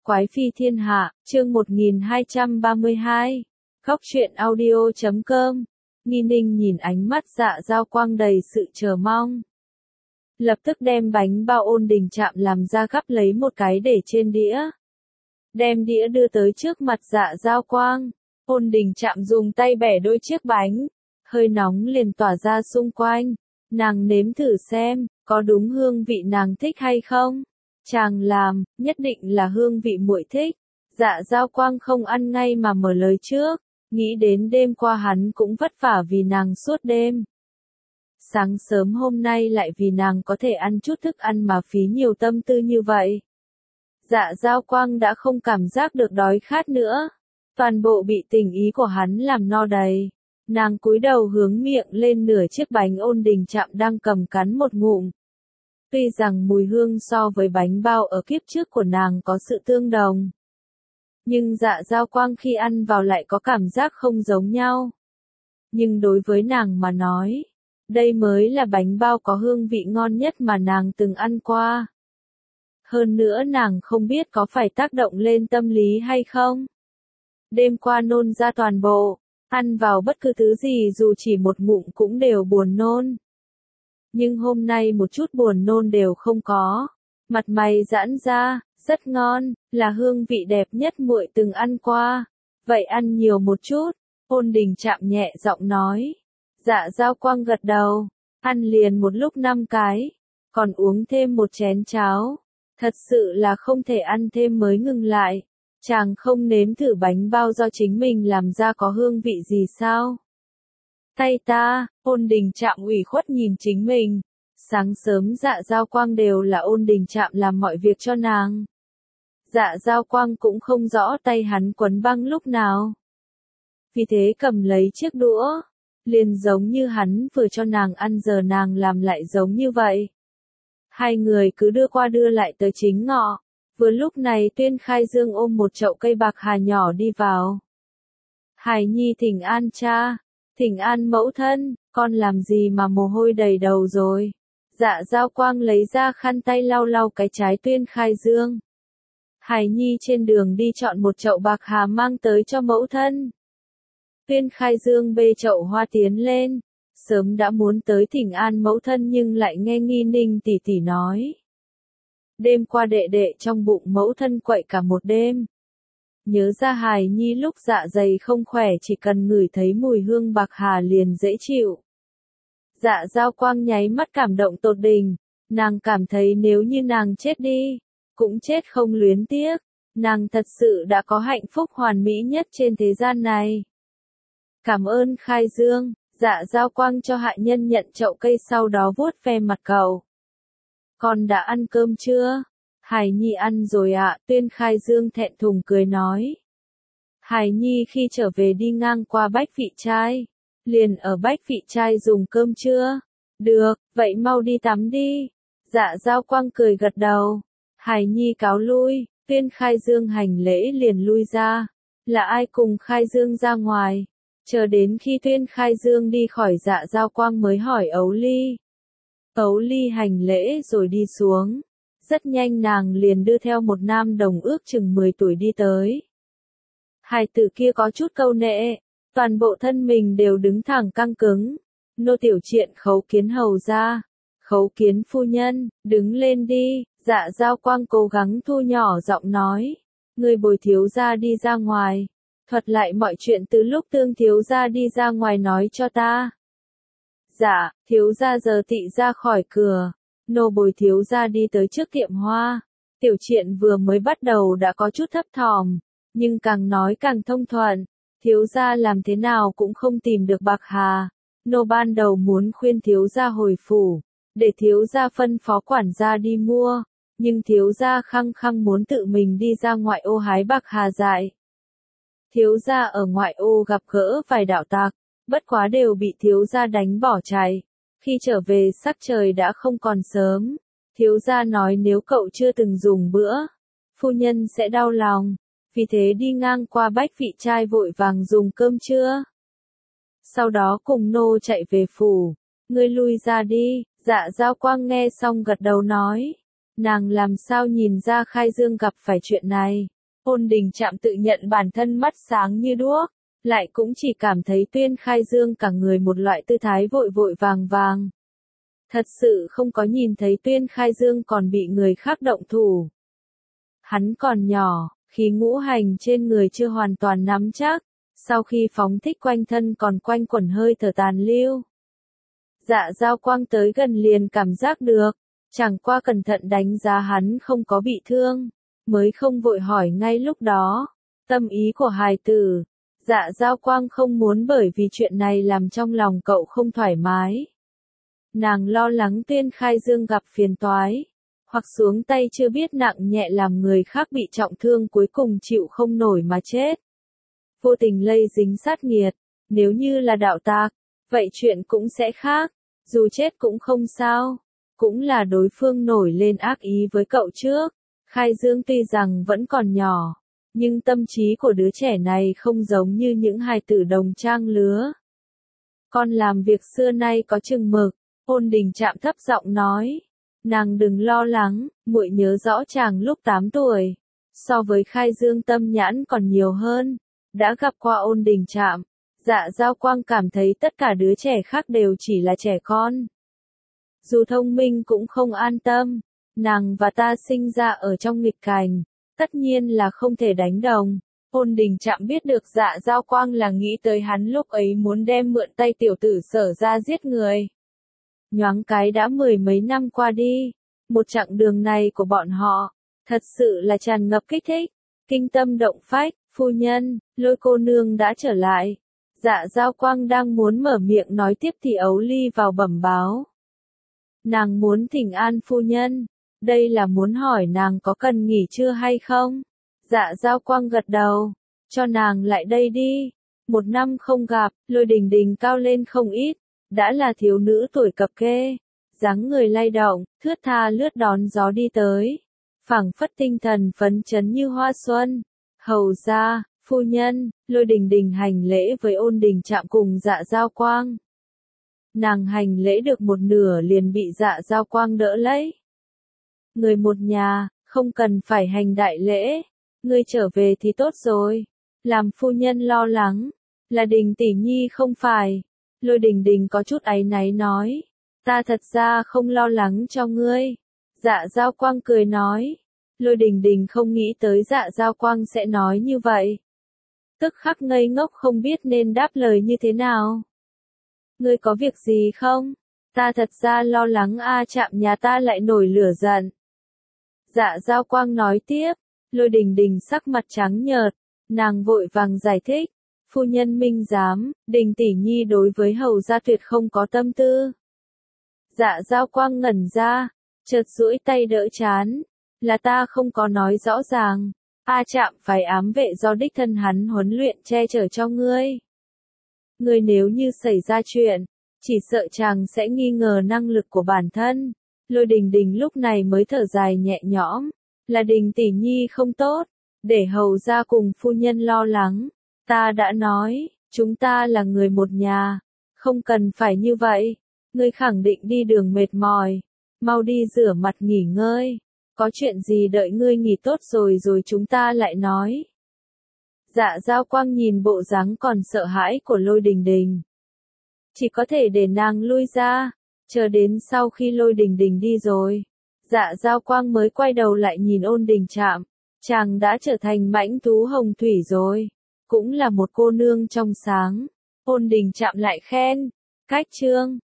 Quái phi thiên hạ, chương 1232. Khóc truyện audio.com. Nghi Ninh nhìn ánh mắt Dạ Dao Quang đầy sự chờ mong. Lập tức đem bánh bao Ôn Đình Trạm làm ra gắp lấy một cái để trên đĩa. Đem đĩa đưa tới trước mặt Dạ Dao Quang. Ôn Đình Trạm dùng tay bẻ đôi chiếc bánh. Hơi nóng liền tỏa ra xung quanh. Nàng nếm thử xem, có đúng hương vị nàng thích hay không? Chàng làm, nhất định là hương vị muội thích. Dạ Dao Quang không ăn ngay mà mở lời trước, nghĩ đến đêm qua hắn cũng vất vả vì nàng suốt đêm. Sáng sớm hôm nay lại vì nàng có thể ăn chút thức ăn mà phí nhiều tâm tư như vậy. Dạ Dao Quang đã không cảm giác được đói khát nữa, toàn bộ bị tình ý của hắn làm no đầy. Nàng cúi đầu hướng miệng lên nửa chiếc bánh Ôn Đình Trạm đang cầm cắn một ngụm. Tuy rằng mùi hương so với bánh bao ở kiếp trước của nàng có sự tương đồng, nhưng Dạ Dao Quang khi ăn vào lại có cảm giác không giống nhau. Nhưng đối với nàng mà nói, đây mới là bánh bao có hương vị ngon nhất mà nàng từng ăn qua. Hơn nữa nàng không biết có phải tác động lên tâm lý hay không. Đêm qua nôn ra toàn bộ, ăn vào bất cứ thứ gì dù chỉ một ngụm cũng đều buồn nôn. Nhưng hôm nay một chút buồn nôn đều không có. Mặt mày giãn ra, rất ngon, là hương vị đẹp nhất muội từng ăn qua. Vậy ăn nhiều một chút, Ôn Đình Trạm nhẹ giọng nói. Dạ Dao Quang gật đầu, ăn liền một lúc 5 cái, còn uống thêm một chén cháo. Thật sự là không thể ăn thêm mới ngừng lại. Chàng không nếm thử bánh bao do chính mình làm ra có hương vị gì sao? Tay ta, Ôn Đình Trạm ủy khuất nhìn chính mình. Sáng sớm Dạ Dao Quang đều là Ôn Đình Trạm làm mọi việc cho nàng. Dạ Dao Quang cũng không rõ tay hắn quấn băng lúc nào. Vì thế cầm lấy chiếc đũa, liền giống như hắn vừa cho nàng ăn giờ nàng làm lại giống như vậy. Hai người cứ đưa qua đưa lại tới chính ngọ. Vừa lúc này Tuyên Khai Dương ôm một chậu cây bạc hà nhỏ đi vào. Hải Nhi thỉnh an cha, thỉnh an mẫu thân, con làm gì mà mồ hôi đầy đầu rồi. Dạ Dao Quang lấy ra khăn tay lau lau cái trái Tuyên Khai Dương. Hải Nhi trên đường đi chọn một chậu bạc hà mang tới cho mẫu thân. Tuyên Khai Dương bê chậu hoa tiến lên, sớm đã muốn tới thỉnh an mẫu thân nhưng lại nghe Nghi Ninh tỷ tỷ nói. Đêm qua đệ đệ trong bụng mẫu thân quậy cả một đêm. Nhớ ra Hài Nhi lúc dạ dày không khỏe chỉ cần ngửi thấy mùi hương bạc hà liền dễ chịu. Dạ Dao Quang nháy mắt cảm động tột đỉnh, nàng cảm thấy nếu như nàng chết đi, cũng chết không luyến tiếc, nàng thật sự đã có hạnh phúc hoàn mỹ nhất trên thế gian này. Cảm ơn Khai Dương, Dạ Dao Quang cho hạ nhân nhận chậu cây sau đó vuốt ve mặt cậu. Con đã ăn cơm chưa? Hải Nhi ăn rồi ạ, Tuyên Khai Dương thẹn thùng cười nói. Hải Nhi khi trở về đi ngang qua Bách Vị Trai, liền ở Bách Vị Trai dùng cơm chưa? Được, vậy mau đi tắm đi. Dạ Dao Quang cười gật đầu. Hải Nhi cáo lui, Tuyên Khai Dương hành lễ liền lui ra. Là ai cùng Khai Dương ra ngoài? Chờ đến khi Tuyên Khai Dương đi khỏi Dạ Dao Quang mới hỏi Ấu Ly. Ấu Ly hành lễ rồi đi xuống. Rất nhanh nàng liền đưa theo một nam đồng ước chừng 10 tuổi đi tới. Hài tử kia có chút câu nệ, toàn bộ thân mình đều đứng thẳng căng cứng. Nô tiểu triện khấu kiến hầu ra. Khấu kiến phu nhân, đứng lên đi. Dạ Dao Quang cố gắng thu nhỏ giọng nói. Người bồi thiếu gia đi ra ngoài. Thuật lại mọi chuyện từ lúc Tương thiếu gia đi ra ngoài nói cho ta. Dạ, thiếu gia giờ tị ra khỏi cửa. Nô bồi thiếu gia đi tới trước tiệm hoa. Tiểu triện vừa mới bắt đầu đã có chút thấp thỏm, nhưng càng nói càng thông thuận. Thiếu gia làm thế nào cũng không tìm được bạc hà. Nô ban đầu muốn khuyên thiếu gia hồi phủ, để thiếu gia phân phó quản gia đi mua, nhưng thiếu gia khăng khăng muốn tự mình đi ra ngoại ô hái bạc hà dại. Thiếu gia ở ngoại ô gặp gỡ vài đạo tặc, bất quá đều bị thiếu gia đánh bỏ chạy. Khi trở về sắc trời đã không còn sớm. Thiếu gia nói nếu cậu chưa từng dùng bữa, phu nhân sẽ đau lòng. Vì thế đi ngang qua Bách Vị Trai vội vàng dùng cơm trưa. Sau đó cùng nô chạy về phủ. Ngươi lui ra đi. Dạ Dao Quang nghe xong gật đầu nói. Nàng làm sao nhìn ra Khai Dương gặp phải chuyện này. Ôn Đình Trạm tự nhận bản thân mắt sáng như đuốc, lại cũng chỉ cảm thấy Tuyên Khai Dương cả người một loại tư thái vội vội vàng vàng. Thật sự không có nhìn thấy Tuyên Khai Dương còn bị người khác động thủ. Hắn còn nhỏ, khí ngũ hành trên người chưa hoàn toàn nắm chắc, sau khi phóng thích quanh thân còn quanh quẩn hơi thở tàn lưu. Dạ Dao Quang tới gần liền cảm giác được, chẳng qua cẩn thận đánh giá hắn không có bị thương, mới không vội hỏi ngay lúc đó. Tâm ý của hài tử, Dạ Dao Quang không muốn bởi vì chuyện này làm trong lòng cậu không thoải mái. Nàng lo lắng Tuyên Khai Dương gặp phiền toái, hoặc xuống tay chưa biết nặng nhẹ làm người khác bị trọng thương cuối cùng chịu không nổi mà chết. Vô tình lây dính sát nghiệt, nếu như là đạo tặc, vậy chuyện cũng sẽ khác, dù chết cũng không sao, cũng là đối phương nổi lên ác ý với cậu trước. Khai Dương tuy rằng vẫn còn nhỏ, nhưng tâm trí của đứa trẻ này không giống như những hài tử đồng trang lứa. Con làm việc xưa nay có chừng mực, Ôn Đình Trạm thấp giọng nói. Nàng đừng lo lắng, muội nhớ rõ chàng lúc 8 tuổi, so với Khai Dương tâm nhãn còn nhiều hơn. Đã gặp qua Ôn Đình Trạm, Dạ Dao Quang cảm thấy tất cả đứa trẻ khác đều chỉ là trẻ con. Dù thông minh cũng không an tâm, nàng và ta sinh ra ở trong nghịch cảnh, tất nhiên là không thể đánh đồng. Ôn Đình Trạm biết được Dạ Dao Quang là nghĩ tới hắn lúc ấy muốn đem mượn tay tiểu tử Sở ra giết người. Nhoáng cái đã 10 mấy năm qua đi, một chặng đường này của bọn họ, thật sự là tràn ngập kích thích, kinh tâm động phách. Phu nhân, Lôi cô nương đã trở lại. Dạ Dao Quang đang muốn mở miệng nói tiếp thì Ấu Ly vào bẩm báo. Nàng muốn thỉnh an phu nhân, đây là muốn hỏi nàng có cần nghỉ trưa hay không? Dạ Dao Quang gật đầu, cho nàng lại đây đi. 1 năm không gặp, Lôi Đình Đình cao lên không ít, đã là thiếu nữ tuổi cập kê, dáng người lay động, thướt tha lướt đón gió đi tới, phảng phất tinh thần phấn chấn như hoa xuân. Hầu gia, phu nhân, Lôi Đình Đình hành lễ với Ôn Đình Trạm cùng Dạ Dao Quang. Nàng hành lễ được một nửa liền bị Dạ Dao Quang đỡ lấy. Người một nhà, không cần phải hành đại lễ, ngươi trở về thì tốt rồi. Làm phu nhân lo lắng, là Đình tỷ nhi không phải. Lôi Đình Đình có chút áy náy nói, ta thật ra không lo lắng cho ngươi. Dạ Dao Quang cười nói. Lôi Đình Đình không nghĩ tới Dạ Dao Quang sẽ nói như vậy. Tức khắc ngây ngốc không biết nên đáp lời như thế nào. Ngươi có việc gì không? Ta thật ra lo lắng Trạm nhà ta lại nổi lửa giận. Dạ Dao Quang nói tiếp, Lôi Đình Đình sắc mặt trắng nhợt, nàng vội vàng giải thích. Phu nhân minh giám, Đình tỷ nhi đối với hầu gia tuyệt không có tâm tư. Dạ Dao Quang ngẩn ra, chợt duỗi tay đỡ trán. Là ta không có nói rõ ràng, Trạm phải ám vệ do đích thân hắn huấn luyện che chở cho ngươi. Ngươi nếu như xảy ra chuyện, chỉ sợ chàng sẽ nghi ngờ năng lực của bản thân. Lôi Đình Đình lúc này mới thở dài nhẹ nhõm, là Đình tỷ nhi không tốt, để hầu gia cùng phu nhân lo lắng. Ta đã nói, chúng ta là người một nhà, không cần phải như vậy. Ngươi khẳng định đi đường mệt mỏi, mau đi rửa mặt nghỉ ngơi. Có chuyện gì đợi ngươi nghỉ tốt rồi chúng ta lại nói. Dạ Dao Quang nhìn bộ dáng còn sợ hãi của Lôi Đình Đình. Chỉ có thể để nàng lui ra, chờ đến sau khi Lôi Đình Đình đi rồi. Dạ Dao Quang mới quay đầu lại nhìn Ôn Đình Trạm. Chàng đã trở thành mãnh thú hồng thủy rồi. Cũng là một cô nương trong sáng. Ôn Đình Trạm lại khen. Cách chương